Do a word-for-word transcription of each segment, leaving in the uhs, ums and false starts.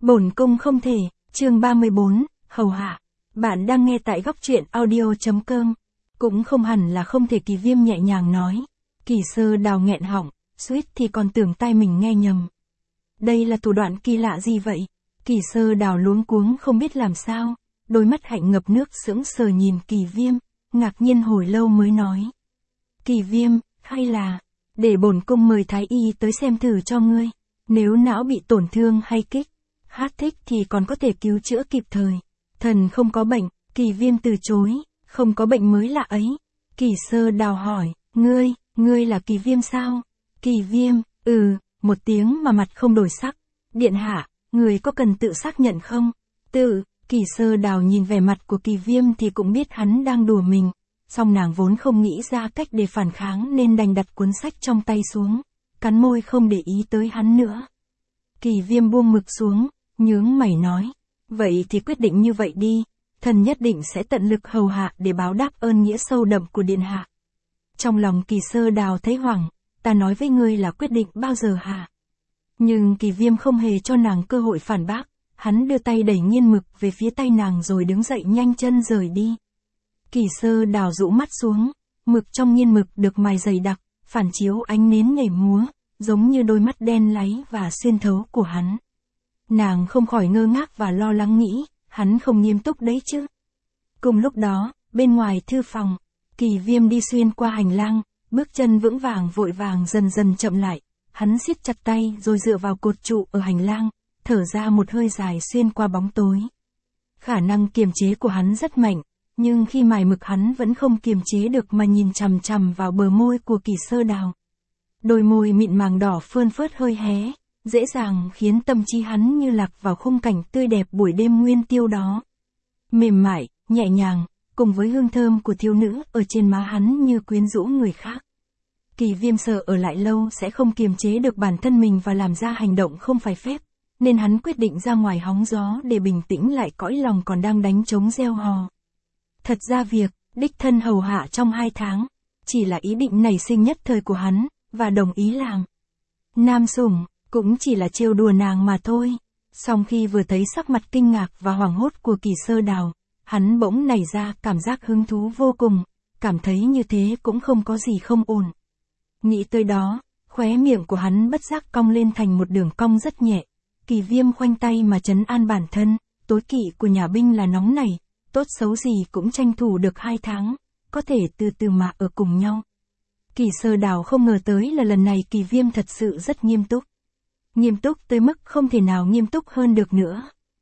Bổn cung không thể, chương ba mươi bốn, hầu hạ. Bạn đang nghe tại góc truyện audio.com. Cũng không hẳn là không thể, Kỳ Viêm nhẹ nhàng nói. Kỳ Sơ Đào nghẹn họng, suýt thì còn tưởng tai mình nghe nhầm. Đây là thủ đoạn kỳ lạ gì vậy? Kỳ Sơ Đào luống cuống không biết làm sao, đôi mắt hạnh ngập nước sững sờ nhìn Kỳ Viêm, ngạc nhiên hồi lâu mới nói. Kỳ Viêm, hay là, để bổn cung mời thái y tới xem thử cho ngươi, nếu não bị tổn thương hay kích, hát thích thì còn có thể cứu chữa kịp thời. Thần không có bệnh, Kỳ Viêm từ chối, không có bệnh mới lạ ấy. Kỳ Sơ Đào hỏi, ngươi, ngươi là Kỳ Viêm sao? Kỳ Viêm, ừ, một tiếng mà mặt không đổi sắc. Điện hạ, người có cần tự xác nhận không? Tự, Kỳ Sơ Đào nhìn vẻ mặt của Kỳ Viêm thì cũng biết hắn đang đùa mình. Song nàng vốn không nghĩ ra cách để phản kháng nên đành đặt cuốn sách trong tay xuống, cắn môi không để ý tới hắn nữa. Kỳ Viêm buông mực xuống, nhướng mày nói, vậy thì quyết định như vậy đi, thần nhất định sẽ tận lực hầu hạ để báo đáp ơn nghĩa sâu đậm của điện hạ. Trong lòng Kỳ Sơ Đào thấy hoảng, ta nói với ngươi là quyết định bao giờ hả? Nhưng Kỳ Viêm không hề cho nàng cơ hội phản bác, hắn đưa tay đẩy nghiên mực về phía tay nàng rồi đứng dậy nhanh chân rời đi. Kỳ Sơ Đào rũ mắt xuống, mực trong nghiên mực được mài dày đặc, phản chiếu ánh nến nhảy múa, giống như đôi mắt đen láy và xuyên thấu của hắn. Nàng không khỏi ngơ ngác và lo lắng nghĩ, hắn không nghiêm túc đấy chứ. Cùng lúc đó, bên ngoài thư phòng, Kỳ Viêm đi xuyên qua hành lang, bước chân vững vàng vội vàng dần dần chậm lại, hắn siết chặt tay rồi dựa vào cột trụ ở hành lang, thở ra một hơi dài xuyên qua bóng tối. Khả năng kiềm chế của hắn rất mạnh, nhưng khi mài mực hắn vẫn không kiềm chế được mà nhìn chằm chằm vào bờ môi của Kỳ Sơ Đào. Đôi môi mịn màng đỏ phơn phớt hơi hé, dễ dàng khiến tâm trí hắn như lạc vào khung cảnh tươi đẹp buổi đêm nguyên tiêu đó. Mềm mại, nhẹ nhàng, cùng với hương thơm của thiếu nữ ở trên má hắn như quyến rũ người khác. Kỳ Viêm sợ ở lại lâu sẽ không kiềm chế được bản thân mình và làm ra hành động không phải phép, nên hắn quyết định ra ngoài hóng gió để bình tĩnh lại cõi lòng còn đang đánh trống gieo hò. Thật ra việc, đích thân hầu hạ trong hai tháng, chỉ là ý định nảy sinh nhất thời của hắn, và đồng ý làm. Nam sủng, cũng chỉ là trêu đùa nàng mà thôi. Song khi vừa thấy sắc mặt kinh ngạc và hoảng hốt của Kỳ Sơ Đào, hắn bỗng nảy ra cảm giác hứng thú vô cùng, cảm thấy như thế cũng không có gì không ổn. Nghĩ tới đó, khóe miệng của hắn bất giác cong lên thành một đường cong rất nhẹ. Kỳ Viêm khoanh tay mà trấn an bản thân, tối kỵ của nhà binh là nóng nảy, tốt xấu gì cũng tranh thủ được hai tháng, có thể từ từ mà ở cùng nhau. Kỳ Sơ Đào không ngờ tới là lần này Kỳ Viêm thật sự rất nghiêm túc. Nghiêm túc tới mức không thể nào nghiêm túc hơn được nữa.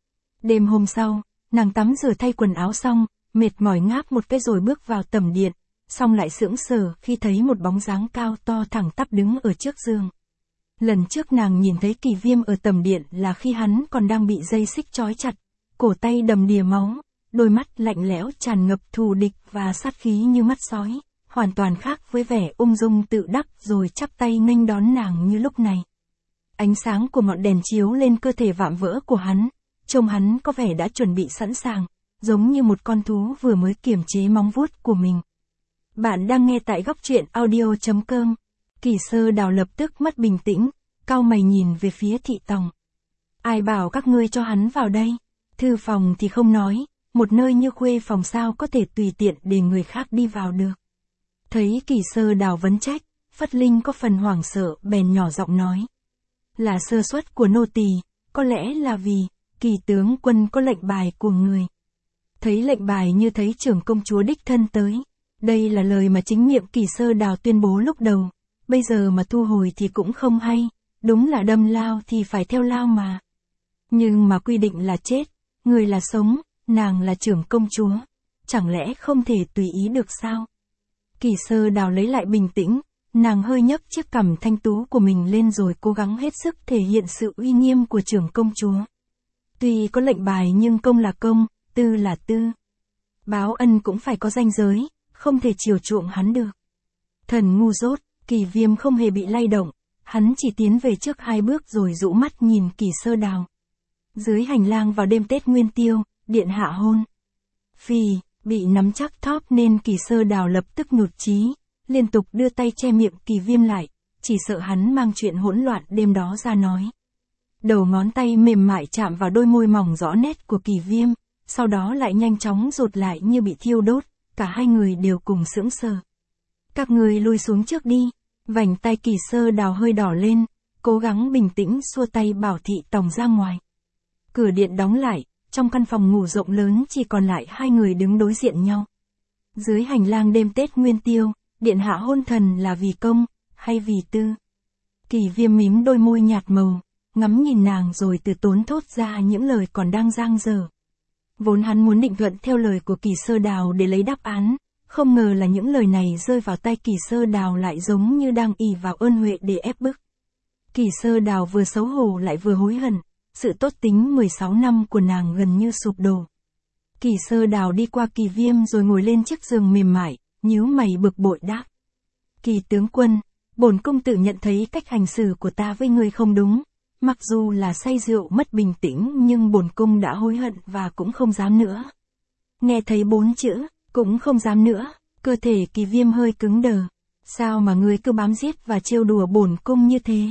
Đêm hôm sau, nàng tắm rửa thay quần áo xong, mệt mỏi ngáp một cái rồi bước vào tầm điện, xong lại sững sờ khi thấy một bóng dáng cao to thẳng tắp đứng ở trước giường. Lần trước nàng nhìn thấy Kỳ Viêm ở tầm điện là khi hắn còn đang bị dây xích trói chặt, cổ tay đầm đìa máu, đôi mắt lạnh lẽo tràn ngập thù địch và sát khí như mắt sói, hoàn toàn khác với vẻ ung dung tự đắc rồi chắp tay nghênh đón nàng như lúc này. Ánh sáng của ngọn đèn chiếu lên cơ thể vạm vỡ của hắn, trông hắn có vẻ đã chuẩn bị sẵn sàng, giống như một con thú vừa mới kiềm chế móng vuốt của mình. Bạn đang nghe tại góc truyện audio.com. Kỳ Sơ Đào lập tức mất bình tĩnh, cau mày nhìn về phía thị tòng. Ai bảo các ngươi cho hắn vào đây? Thư phòng thì không nói, một nơi như khuê phòng sao có thể tùy tiện để người khác đi vào được. Thấy Kỳ Sơ Đào vấn trách, Phất Linh có phần hoảng sợ bèn nhỏ giọng nói. Là sơ suất của nô tỳ, có lẽ là vì, Kỳ tướng quân có lệnh bài của người. Thấy lệnh bài như thấy trưởng công chúa đích thân tới. Đây là lời mà chính miệng Kỳ Sơ Đào tuyên bố lúc đầu, bây giờ mà thu hồi thì cũng không hay, đúng là đâm lao thì phải theo lao mà. Nhưng mà quy định là chết, người là sống, nàng là trưởng công chúa, chẳng lẽ không thể tùy ý được sao? Kỳ Sơ Đào lấy lại bình tĩnh, nàng hơi nhấc chiếc cằm thanh tú của mình lên rồi cố gắng hết sức thể hiện sự uy nghiêm của trưởng công chúa. Tuy có lệnh bài nhưng công là công, tư là tư. Báo ân cũng phải có ranh giới, không thể chiều chuộng hắn được. Thần ngu dốt, Kỳ Viêm không hề bị lay động, hắn chỉ tiến về trước hai bước rồi rũ mắt nhìn Kỳ Sơ Đào. Dưới hành lang vào đêm Tết Nguyên Tiêu, điện hạ hôn. Phì, bị nắm chắc thóp nên Kỳ Sơ Đào lập tức nhụt chí, liên tục đưa tay che miệng Kỳ Viêm lại, chỉ sợ hắn mang chuyện hỗn loạn đêm đó ra nói. đầu ngón tay mềm mại chạm vào đôi môi mỏng rõ nét của Kỳ Viêm, sau đó lại nhanh chóng rụt lại như bị thiêu đốt, cả hai người đều cùng sững sờ. Các người lùi xuống trước đi, vành tay Kỳ Sơ Đào hơi đỏ lên, cố gắng bình tĩnh xua tay bảo Thị Tòng ra ngoài. Cửa điện đóng lại, trong căn phòng ngủ rộng lớn chỉ còn lại hai người đứng đối diện nhau. Dưới hành lang đêm Tết Nguyên Tiêu, điện hạ hôn thần là vì công, hay vì tư? Kỳ Viêm mím đôi môi nhạt màu, ngắm nhìn nàng rồi từ tốn thốt ra những lời còn đang dang dở. Vốn hắn muốn định thuận theo lời của Kỳ Sơ Đào để lấy đáp án, không ngờ là những lời này rơi vào tay Kỳ Sơ Đào lại giống như đang ỷ vào ơn huệ để ép bức. Kỳ Sơ Đào vừa xấu hổ lại vừa hối hận, sự tốt tính mười sáu năm của nàng gần như sụp đổ. Kỳ Sơ Đào đi qua Kỳ Viêm rồi ngồi lên chiếc giường mềm mại, nhíu mày bực bội đáp. Kỳ tướng quân, bổn công tử nhận thấy cách hành xử của ta với ngươi không đúng, mặc dù là say rượu mất bình tĩnh nhưng bổn cung đã hối hận và cũng không dám nữa. Nghe thấy bốn chữ, cũng không dám nữa, cơ thể Kỳ Viêm hơi cứng đờ. Sao mà ngươi cứ bám giết và trêu đùa bổn cung như thế?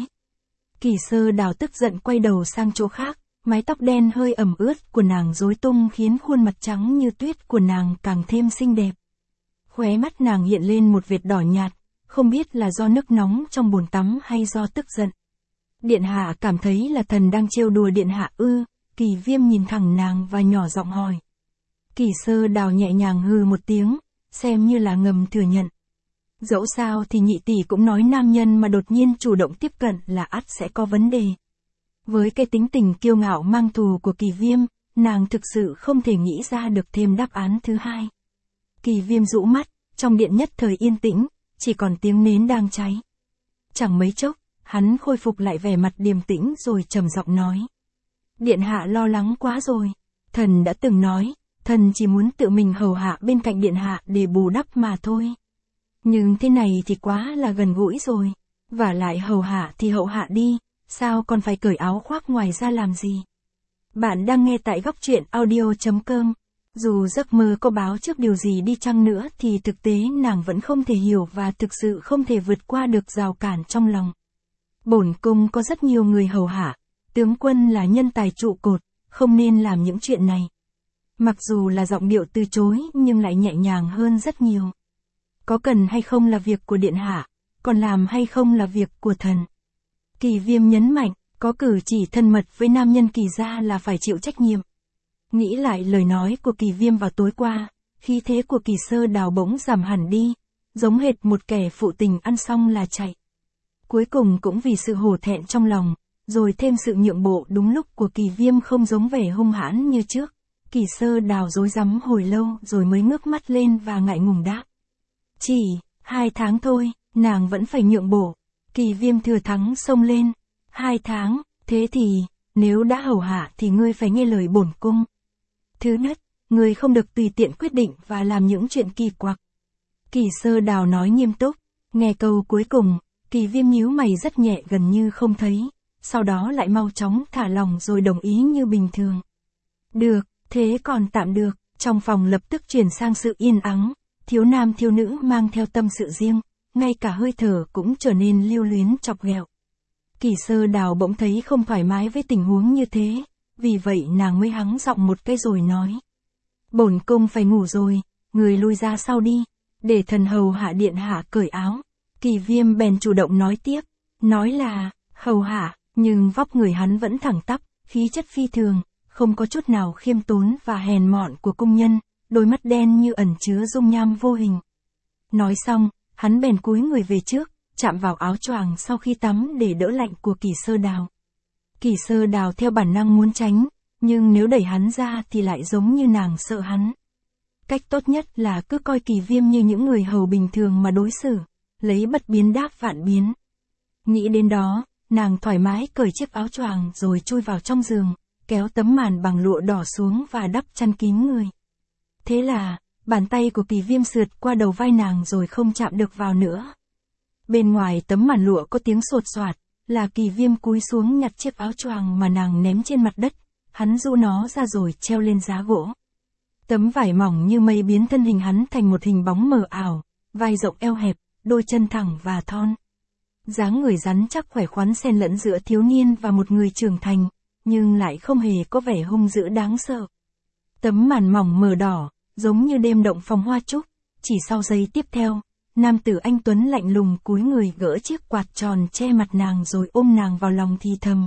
Kỳ Sơ Đào tức giận quay đầu sang chỗ khác, mái tóc đen hơi ẩm ướt của nàng rối tung khiến khuôn mặt trắng như tuyết của nàng càng thêm xinh đẹp. Khóe mắt nàng hiện lên một vệt đỏ nhạt, không biết là do nước nóng trong bồn tắm hay do tức giận. Điện hạ cảm thấy là thần đang trêu đùa điện hạ ư? Kỳ Viêm nhìn thẳng nàng và nhỏ giọng hỏi. Kỳ Sơ Đào nhẹ nhàng hừ một tiếng, xem như là ngầm thừa nhận. Dẫu sao thì nhị tỷ cũng nói nam nhân mà đột nhiên chủ động tiếp cận là ắt sẽ có vấn đề. Với cái tính tình kiêu ngạo mang thù của Kỳ Viêm, nàng thực sự không thể nghĩ ra được thêm đáp án thứ hai. Kỳ Viêm rũ mắt, trong điện nhất thời yên tĩnh, chỉ còn tiếng nến đang cháy. Chẳng mấy chốc, hắn khôi phục lại vẻ mặt điềm tĩnh rồi trầm giọng nói. Điện hạ lo lắng quá rồi, thần đã từng nói, thần chỉ muốn tự mình hầu hạ bên cạnh điện hạ để bù đắp mà thôi. Nhưng thế này thì quá là gần gũi rồi, và lại hầu hạ thì hậu hạ đi, sao còn phải cởi áo khoác ngoài ra làm gì? Bạn đang nghe tại góc truyện audio chấm com. Dù giấc mơ có báo trước điều gì đi chăng nữa thì thực tế nàng vẫn không thể hiểu và thực sự không thể vượt qua được rào cản trong lòng. Bổn cung có rất nhiều người hầu hạ, tướng quân là nhân tài trụ cột, không nên làm những chuyện này. Mặc dù là giọng điệu từ chối nhưng lại nhẹ nhàng hơn rất nhiều. Có cần hay không là việc của điện hạ, còn làm hay không là việc của thần. Kỳ Viêm nhấn mạnh, có cử chỉ thân mật với nam nhân Kỳ gia là phải chịu trách nhiệm. Nghĩ lại lời nói của Kỳ Viêm vào tối qua, khí thế của Kỳ Sơ Đào bỗng giảm hẳn đi, giống hệt một kẻ phụ tình ăn xong là chạy. Cuối cùng cũng vì sự hổ thẹn trong lòng, rồi thêm sự nhượng bộ đúng lúc của Kỳ Viêm không giống vẻ hung hãn như trước. Kỳ Sơ Đào rối rắm hồi lâu rồi mới ngước mắt lên và ngại ngùng đáp. Chỉ, hai tháng thôi, nàng vẫn phải nhượng bộ. Kỳ Viêm thừa thắng xông lên. Hai tháng, thế thì, nếu đã hầu hạ thì ngươi phải nghe lời bổn cung. Thứ nhất, ngươi không được tùy tiện quyết định và làm những chuyện kỳ quặc. Kỳ Sơ Đào nói nghiêm túc, nghe câu cuối cùng, Kỳ Viêm nhíu mày rất nhẹ gần như không thấy, sau đó lại mau chóng thả lòng rồi đồng ý như bình thường. Được, thế còn tạm được, trong phòng lập tức chuyển sang sự yên ắng, thiếu nam thiếu nữ mang theo tâm sự riêng, ngay cả hơi thở cũng trở nên lưu luyến chọc ghẹo. Kỳ Sơ Đào bỗng thấy không thoải mái với tình huống như thế, vì vậy nàng mới hắng giọng một cái rồi nói. Bổn cung phải ngủ rồi, người lui ra sau đi, để thần hầu hạ điện hạ cởi áo. Kỳ Viêm bèn chủ động nói tiếp, nói là, hầu hạ, nhưng vóc người hắn vẫn thẳng tắp, khí chất phi thường, không có chút nào khiêm tốn và hèn mọn của cung nhân, đôi mắt đen như ẩn chứa dung nham vô hình. Nói xong, hắn bèn cúi người về trước, chạm vào áo choàng sau khi tắm để đỡ lạnh của Kỳ Sơ Đào. Kỳ Sơ Đào theo bản năng muốn tránh, nhưng nếu đẩy hắn ra thì lại giống như nàng sợ hắn. Cách tốt nhất là cứ coi Kỳ Viêm như những người hầu bình thường mà đối xử, lấy bất biến đáp vạn biến. Nghĩ đến đó, nàng thoải mái cởi chiếc áo choàng rồi chui vào trong giường, kéo tấm màn bằng lụa đỏ xuống và đắp chăn kín người. Thế là, bàn tay của Kỳ Viêm sượt qua đầu vai nàng rồi không chạm được vào nữa. Bên ngoài tấm màn lụa có tiếng sột soạt, là Kỳ Viêm cúi xuống nhặt chiếc áo choàng mà nàng ném trên mặt đất, hắn rũ nó ra rồi treo lên giá gỗ. Tấm vải mỏng như mây biến thân hình hắn thành một hình bóng mờ ảo, vai rộng eo hẹp, đôi chân thẳng và thon. Dáng người rắn chắc khỏe khoắn xen lẫn giữa thiếu niên và một người trưởng thành, nhưng lại không hề có vẻ hung dữ đáng sợ. Tấm màn mỏng mờ đỏ, giống như đêm động phòng hoa trúc, chỉ sau giây tiếp theo, nam tử anh tuấn lạnh lùng cúi người gỡ chiếc quạt tròn che mặt nàng rồi ôm nàng vào lòng thì thầm.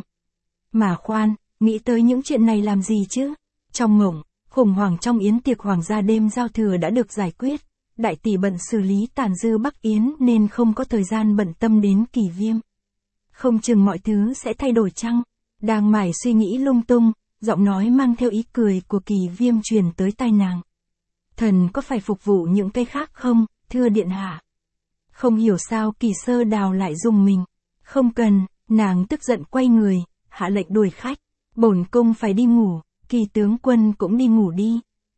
Mà khoan, nghĩ tới những chuyện này làm gì chứ? Trong mộng, khủng hoảng trong yến tiệc hoàng gia đêm giao thừa đã được giải quyết, đại tỷ bận xử lý tàn dư Bắc Yến nên không có thời gian bận tâm đến Kỳ Viêm. Không chừng mọi thứ sẽ thay đổi chăng? Đang mải suy nghĩ lung tung, giọng nói mang theo ý cười của Kỳ Viêm truyền tới tai nàng. Thần có phải phục vụ những cái khác không, thưa điện hạ? Không hiểu sao Kỳ Sơ Đào lại rùng mình. Không cần, nàng tức giận quay người, hạ lệnh đuổi khách. Bổn cung phải đi ngủ, Kỳ tướng quân cũng đi ngủ đi.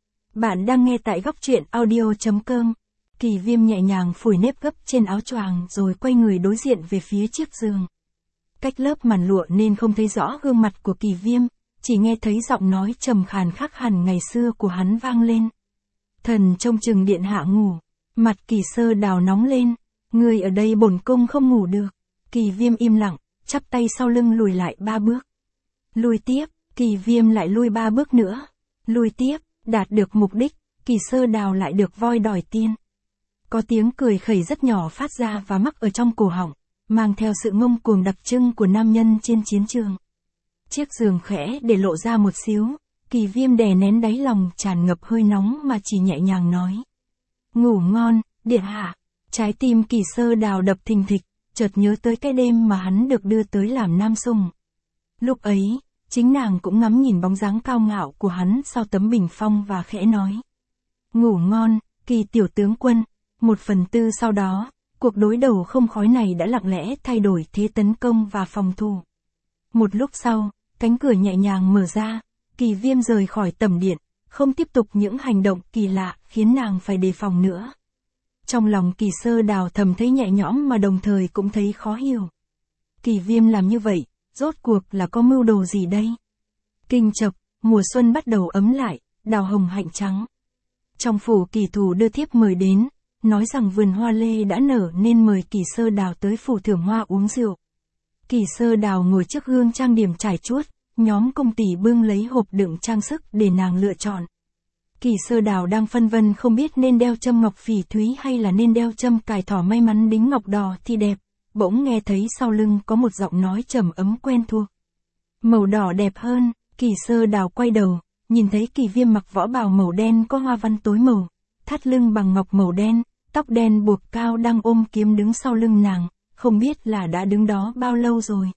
Bạn đang nghe tại góc truyện audio chấm com. Kỳ Viêm nhẹ nhàng phủi nếp gấp trên áo choàng rồi quay người đối diện về phía chiếc giường. Cách lớp màn lụa nên không thấy rõ gương mặt của Kỳ Viêm, chỉ nghe thấy giọng nói trầm khàn khác hẳn ngày xưa của hắn vang lên. Thần trông chừng điện hạ ngủ. Mặt Kỳ Sơ Đào nóng lên. Người ở đây bổn cung không ngủ được. Kỳ Viêm im lặng, chắp tay sau lưng lùi lại ba bước. Lùi tiếp, Kỳ Viêm lại lùi ba bước nữa. Lùi tiếp, đạt được mục đích, Kỳ Sơ Đào lại được voi đòi tiên. Có tiếng cười khẩy rất nhỏ phát ra và mắc ở trong cổ họng, mang theo sự ngông cuồng đặc trưng của nam nhân trên chiến trường. Chiếc giường khẽ để lộ ra một xíu, Kỳ Viêm đè nén đáy lòng tràn ngập hơi nóng mà chỉ nhẹ nhàng nói. Ngủ ngon, điện hạ. Trái tim Kỳ Sơ Đào đập thình thịch, chợt nhớ tới cái đêm mà hắn được đưa tới làm nam sùng. Lúc ấy, chính nàng cũng ngắm nhìn bóng dáng cao ngạo của hắn sau tấm bình phong và khẽ nói. Ngủ ngon, Kỳ tiểu tướng quân. Một phần tư sau đó, cuộc đối đầu không khói này đã lặng lẽ thay đổi thế tấn công và phòng thủ. Một lúc sau, cánh cửa nhẹ nhàng mở ra, Kỳ Viêm rời khỏi tầm điện, không tiếp tục những hành động kỳ lạ khiến nàng phải đề phòng nữa. Trong lòng Kỳ Sơ Đào thầm thấy nhẹ nhõm mà đồng thời cũng thấy khó hiểu. Kỳ Viêm làm như vậy, rốt cuộc là có mưu đồ gì đây? Kinh chập, mùa xuân bắt đầu ấm lại, đào hồng hạnh trắng. Trong phủ Kỳ Thủ đưa thiếp mời đến, nói rằng vườn hoa lê đã nở nên mời Kỳ Sơ Đào tới phủ thưởng hoa uống rượu. Kỳ Sơ Đào ngồi trước gương trang điểm trải chuốt, nhóm công tỷ bưng lấy hộp đựng trang sức để nàng lựa chọn. Kỳ Sơ Đào đang phân vân không biết nên đeo châm ngọc phỉ thúy hay là nên đeo châm cài thỏ may mắn đính ngọc đỏ thì đẹp, bỗng nghe thấy sau lưng có một giọng nói trầm ấm quen thuộc. Màu đỏ đẹp hơn. Kỳ Sơ Đào quay đầu, nhìn thấy Kỳ Viêm mặc võ bào màu đen có hoa văn tối màu, thắt lưng bằng ngọc màu đen, tóc đen buộc cao đang ôm kiếm đứng sau lưng nàng, không biết là đã đứng đó bao lâu rồi.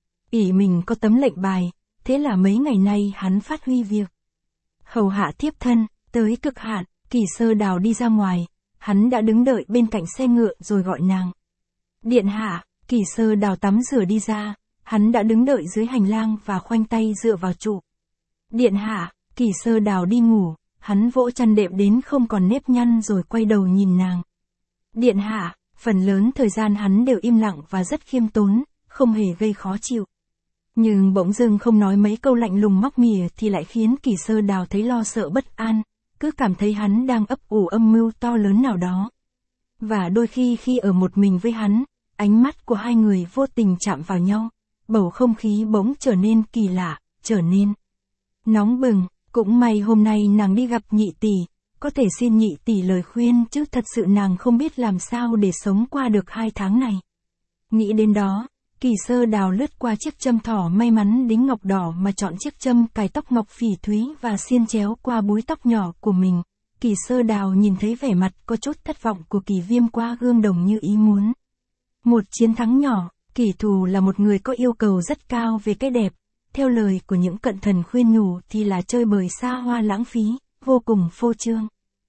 ỷ mình có tấm lệnh bài, thế là mấy ngày nay hắn phát huy việc hầu hạ thiếp thân, tới cực hạn. Kỳ Sơ Đào đi ra ngoài, hắn đã đứng đợi bên cạnh xe ngựa rồi gọi nàng. Điện hạ. Kỳ Sơ Đào tắm rửa đi ra, hắn đã đứng đợi dưới hành lang và khoanh tay dựa vào trụ. Điện hạ. Kỳ Sơ Đào đi ngủ, hắn vỗ chăn đệm đến không còn nếp nhăn rồi quay đầu nhìn nàng. Điện hạ. Phần lớn thời gian hắn đều im lặng và rất khiêm tốn, không hề gây khó chịu. Nhưng bỗng dưng không nói mấy câu lạnh lùng móc mỉa thì lại khiến Kỳ Sơ Đào thấy lo sợ bất an, cứ cảm thấy hắn đang ấp ủ âm mưu to lớn nào đó. Và đôi khi khi ở một mình với hắn, ánh mắt của hai người vô tình chạm vào nhau, bầu không khí bỗng trở nên kỳ lạ, trở nên nóng bừng. Cũng may hôm nay nàng đi gặp nhị tỷ, có thể xin nhị tỷ lời khuyên chứ thật sự nàng không biết làm sao để sống qua được hai tháng này. Nghĩ đến đó, Kỳ Sơ Đào lướt qua chiếc châm thỏ may mắn đính ngọc đỏ mà chọn chiếc châm cài tóc ngọc phỉ thúy và xiên chéo qua búi tóc nhỏ của mình. Kỳ Sơ Đào nhìn thấy vẻ mặt có chút thất vọng của Kỳ Viêm qua gương đồng như ý muốn. Một chiến thắng nhỏ. Kỳ Thù là một người có yêu cầu rất cao về cái đẹp, theo lời của những cận thần khuyên nhủ thì là chơi bời xa hoa lãng phí, vô cùng phô trương.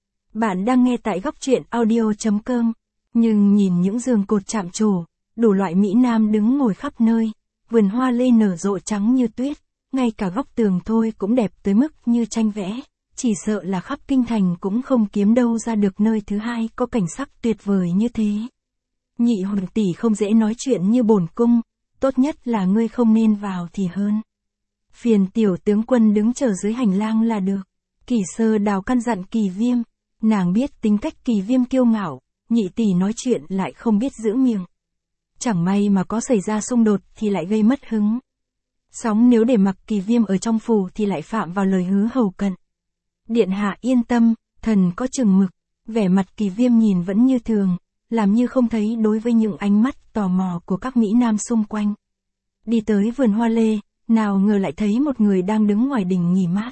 Bạn đang nghe tại góc truyện audio chấm com, nhưng nhìn những giường cột chạm trổ, đủ loại mỹ nam đứng ngồi khắp nơi, vườn hoa lê nở rộ trắng như tuyết, ngay cả góc tường thôi cũng đẹp tới mức như tranh vẽ, chỉ sợ là khắp kinh thành cũng không kiếm đâu ra được nơi thứ hai có cảnh sắc tuyệt vời như thế. Nhị hoàng tỷ không dễ nói chuyện như bổn cung, tốt nhất là ngươi không nên vào thì hơn. Phiền tiểu tướng quân đứng chờ dưới hành lang là được. Kỳ Sơ Đào căn dặn Kỳ Viêm, nàng biết tính cách Kỳ Viêm kiêu ngạo, nhị tỷ nói chuyện lại không biết giữ miệng. Chẳng may mà có xảy ra xung đột thì lại gây mất hứng. Sóng nếu để mặc Kỳ Viêm ở trong phủ thì lại phạm vào lời hứa hầu cận. Điện hạ yên tâm, thần có chừng mực. Vẻ mặt Kỳ Viêm nhìn vẫn như thường, làm như không thấy đối với những ánh mắt tò mò của các mỹ nam xung quanh. Đi tới vườn hoa lê, nào ngờ lại thấy một người đang đứng ngoài đình nghỉ mát.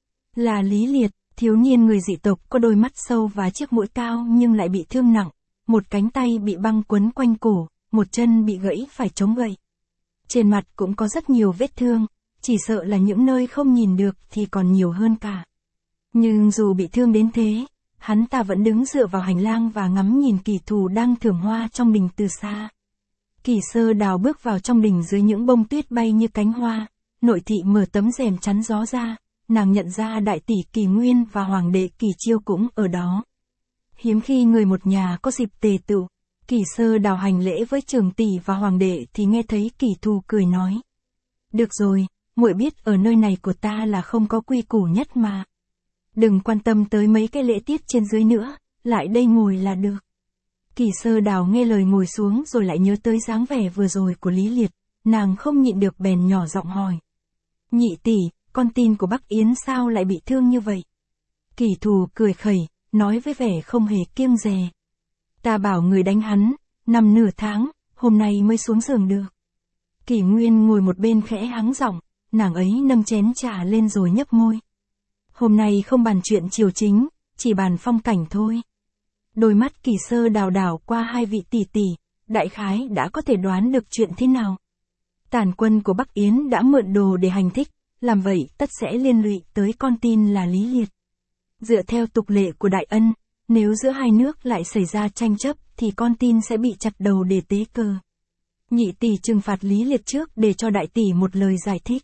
Là Lý Liệt, thiếu niên người dị tộc có đôi mắt sâu và chiếc mũi cao nhưng lại bị thương nặng, một cánh tay bị băng quấn quanh cổ, một chân bị gãy phải chống gậy. Trên mặt cũng có rất nhiều vết thương, chỉ sợ là những nơi không nhìn được thì còn nhiều hơn cả. Nhưng dù bị thương đến thế, hắn ta vẫn đứng dựa vào hành lang và ngắm nhìn Kỳ Thù đang thưởng hoa trong đình từ xa. Kỳ Sơ Đào bước vào trong đình dưới những bông tuyết bay như cánh hoa, nội thị mở tấm rèm chắn gió ra, nàng nhận ra đại tỷ Kỳ Nguyên và hoàng đệ Kỳ Chiêu cũng ở đó. Hiếm khi người một nhà có dịp tề tựu, Kỳ Sơ Đào hành lễ với trưởng tỷ và hoàng đệ thì nghe thấy Kỳ Thù cười nói: "Được rồi, muội biết ở nơi này của ta là không có quy củ nhất mà. Đừng quan tâm tới mấy cái lễ tiết trên dưới nữa, lại đây ngồi là được." Kỳ Sơ Đào nghe lời ngồi xuống rồi lại nhớ tới dáng vẻ vừa rồi của Lý Liệt, nàng không nhịn được bèn nhỏ giọng hỏi: "Nhị tỷ, con tin của Bắc Yến sao lại bị thương như vậy?" Kỳ Thù cười khẩy, nói với vẻ không hề kiêng dè: "Ta bảo người đánh hắn, nằm nửa tháng, hôm nay mới xuống giường được." Kỳ Nguyên ngồi một bên khẽ hắng giọng, nàng ấy nâng chén trà lên rồi nhấp môi. "Hôm nay không bàn chuyện triều chính, chỉ bàn phong cảnh thôi." Đôi mắt Kỳ Sơ Đào đảo qua hai vị tỷ tỷ, đại khái đã có thể đoán được chuyện thế nào. Tàn quân của Bắc Yến đã mượn đồ để hành thích, làm vậy tất sẽ liên lụy tới con tin là Lý Liệt. Dựa theo tục lệ của Đại Ân, nếu giữa hai nước lại xảy ra tranh chấp thì con tin sẽ bị chặt đầu để tế cờ. Nhị tỷ trừng phạt Lý Liệt trước để cho đại tỷ một lời giải thích.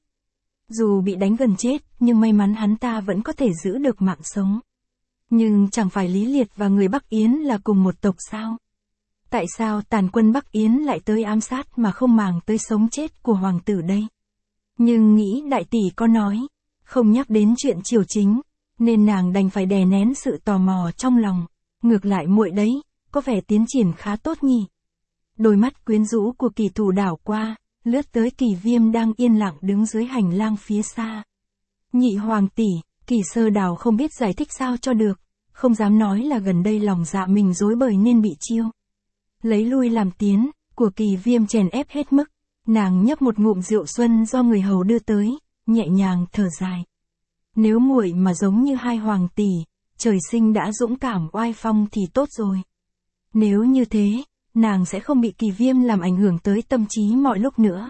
Dù bị đánh gần chết, nhưng may mắn hắn ta vẫn có thể giữ được mạng sống. Nhưng chẳng phải Lý Liệt và người Bắc Yến là cùng một tộc sao? Tại sao tàn quân Bắc Yến lại tới ám sát mà không màng tới sống chết của hoàng tử đây? Nhưng nghĩ đại tỷ có nói, không nhắc đến chuyện triều chính, nên nàng đành phải đè nén sự tò mò trong lòng. Ngược lại muội đấy, có vẻ tiến triển khá tốt nhỉ. Đôi mắt quyến rũ của Kỳ Thù đảo qua, lướt tới Kỳ Viêm đang yên lặng đứng dưới hành lang phía xa. Nhị hoàng tỷ, Kỳ Sơ Đào không biết giải thích sao cho được, không dám nói là gần đây lòng dạ mình rối bời nên bị chiêu. Lấy lui làm tiến, của Kỳ Viêm chèn ép hết mức, nàng nhấp một ngụm rượu xuân do người hầu đưa tới, nhẹ nhàng thở dài. Nếu muội mà giống như hai hoàng tỷ, trời sinh đã dũng cảm oai phong thì tốt rồi. Nếu như thế, nàng sẽ không bị Kỳ Viêm làm ảnh hưởng tới tâm trí mọi lúc nữa.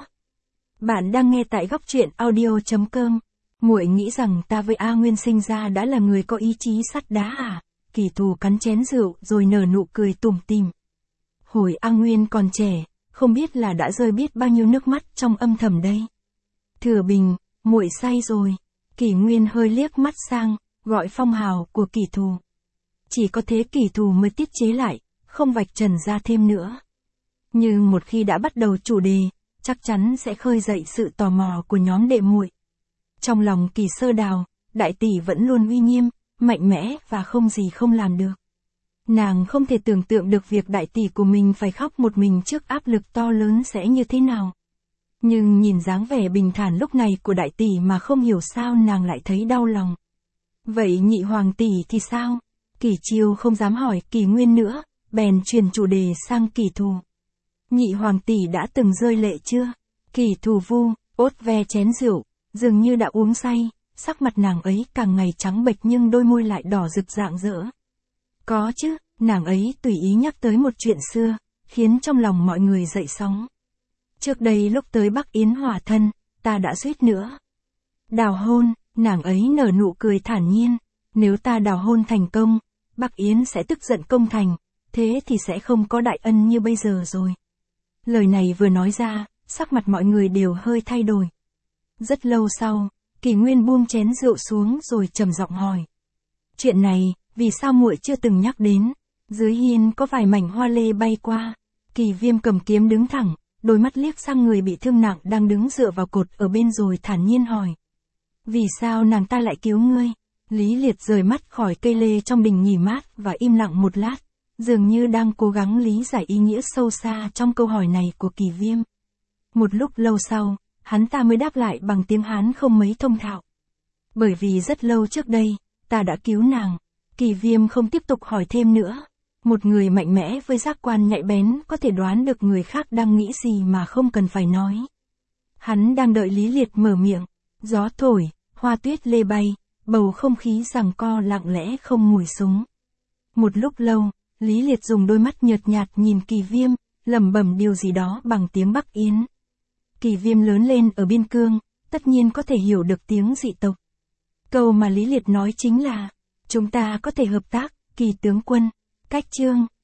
Bạn đang nghe tại góc truyện audio chấm com. Muội nghĩ rằng ta với A Nguyên sinh ra đã là người có ý chí sắt đá à? Kỳ Thù cắn chén rượu rồi nở nụ cười tủm tỉm. Hồi A Nguyên còn trẻ, không biết là đã rơi biết bao nhiêu nước mắt trong âm thầm đây. Thừa Bình, muội say rồi. Kỳ Nguyên hơi liếc mắt sang, gọi phong hào của Kỳ Thù. Chỉ có thế Kỳ Thù mới tiết chế lại, không vạch trần ra thêm nữa. Nhưng một khi đã bắt đầu chủ đề, chắc chắn sẽ khơi dậy sự tò mò của nhóm đệ muội. Trong lòng Kỳ Sơ Đào, đại tỷ vẫn luôn uy nghiêm, mạnh mẽ và không gì không làm được. Nàng không thể tưởng tượng được việc đại tỷ của mình phải khóc một mình trước áp lực to lớn sẽ như thế nào. Nhưng nhìn dáng vẻ bình thản lúc này của đại tỷ mà không hiểu sao nàng lại thấy đau lòng. Vậy nhị hoàng tỷ thì sao? Kỳ Chiêu không dám hỏi Kỳ Nguyên nữa, bèn truyền chủ đề sang Kỳ Thù. Nhị hoàng tỷ đã từng rơi lệ chưa? Kỳ Thù vu, ốt ve chén rượu, dường như đã uống say, sắc mặt nàng ấy càng ngày trắng bệch nhưng đôi môi lại đỏ rực rạng rỡ. Có chứ, nàng ấy tùy ý nhắc tới một chuyện xưa, khiến trong lòng mọi người dậy sóng. Trước đây lúc tới Bắc Yến hòa thân, ta đã suýt nữa đào hôn, nàng ấy nở nụ cười thản nhiên, nếu ta đào hôn thành công, Bắc Yến sẽ tức giận công thành, thế thì sẽ không có Đại Ân như bây giờ rồi. Lời này vừa nói ra, sắc mặt mọi người đều hơi thay đổi. Rất lâu sau, Kỳ Nguyên buông chén rượu xuống rồi trầm giọng hỏi. Chuyện này, vì sao muội chưa từng nhắc đến? Dưới hiên có vài mảnh hoa lê bay qua. Kỳ Viêm cầm kiếm đứng thẳng, đôi mắt liếc sang người bị thương nặng đang đứng dựa vào cột ở bên rồi thản nhiên hỏi. Vì sao nàng ta lại cứu ngươi? Lý Liệt rời mắt khỏi cây lê trong đình nghỉ mát và im lặng một lát, dường như đang cố gắng lý giải ý nghĩa sâu xa trong câu hỏi này của Kỳ Viêm. Một lúc lâu sau, hắn ta mới đáp lại bằng tiếng Hán không mấy thông thạo. Bởi vì rất lâu trước đây, ta đã cứu nàng. Kỳ Viêm không tiếp tục hỏi thêm nữa. Một người mạnh mẽ với giác quan nhạy bén có thể đoán được người khác đang nghĩ gì mà không cần phải nói. Hắn đang đợi Lý Liệt mở miệng. Gió thổi, hoa tuyết lê bay, bầu không khí giằng co lặng lẽ không ngủi súng. Một lúc lâu, Lý Liệt dùng đôi mắt nhợt nhạt nhìn Kỳ Viêm, lẩm bẩm điều gì đó bằng tiếng Bắc Yến. Kỳ Viêm lớn lên ở biên cương, tất nhiên có thể hiểu được tiếng dị tộc. Câu mà Lý Liệt nói chính là, chúng ta có thể hợp tác, Kỳ tướng quân. Cách chương